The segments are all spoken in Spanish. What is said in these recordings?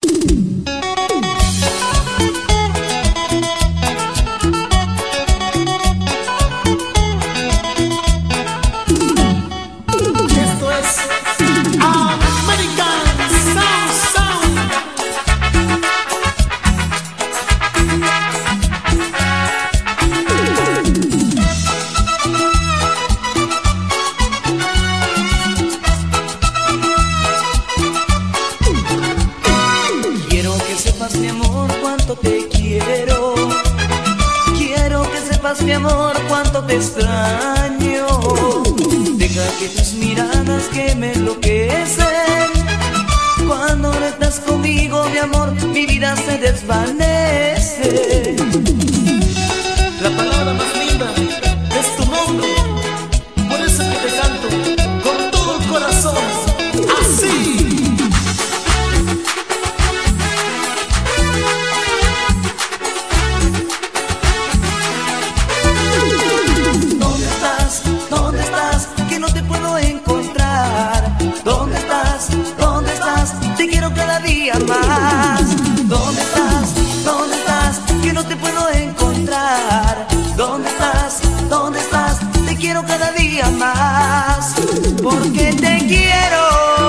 Mi amor, cuánto te quiero. Quiero que sepas, mi amor, cuánto te extraño. Deja que tus miradas que me enloquecen. Cuando no estás conmigo, mi amor, mi vida se desvanece. La palabra más linda es tu nombre. Por eso que te canto con todo el corazón. Así. Te quiero cada día más. ¿Dónde estás? ¿Dónde estás? Que no te puedo encontrar. ¿Dónde estás? ¿Dónde estás? Te quiero cada día más. Porque te quiero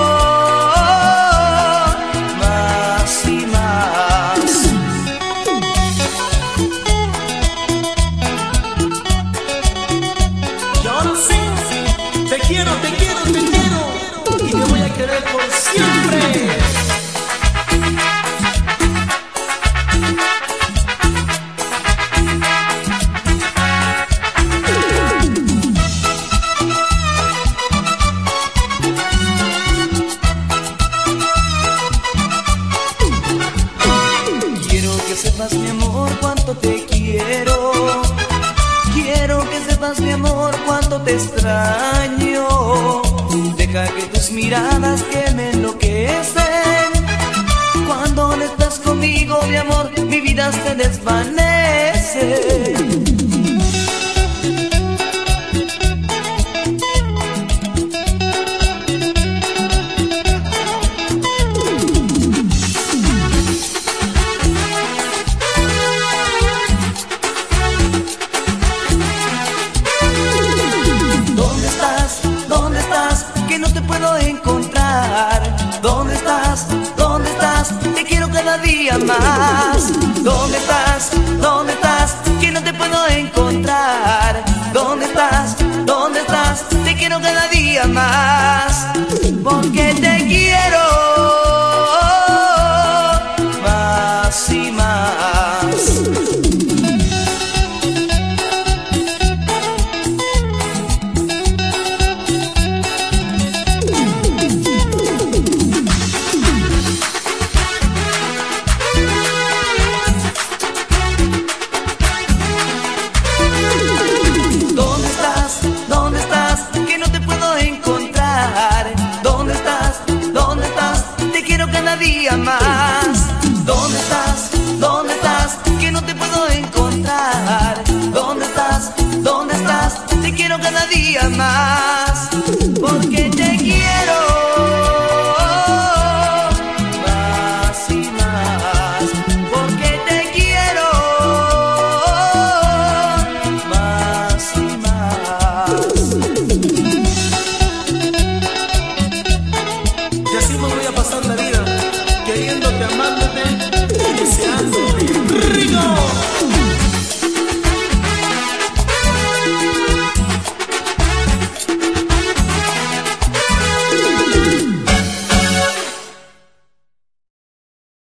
más y más. Y ahora sí, te quiero, te quiero, te quiero. Y te voy a querer por siempre. Sepas, mi amor, cuánto te quiero. Quiero que sepas, mi amor, cuánto te extraño. Deja que tus miradas que me enloquecen. Cuando no estás conmigo, mi amor, mi vida se desvanece. Que no te puedo encontrar. ¿Dónde estás? ¿Dónde estás? Te quiero cada día más. ¿Dónde estás? ¿Dónde estás? Que no te puedo encontrar. ¿Dónde estás? ¿Dónde estás? Te quiero cada día más. Porque te quiero más y más. Cada día más. ¿Dónde estás? ¿Dónde estás? Que no te puedo encontrar. ¿Dónde estás? ¿Dónde estás? Te quiero cada día más. Porque te quiero más y más. Porque te quiero más y más. Y así me voy a pasar la vida, queriéndote, amándote y deseando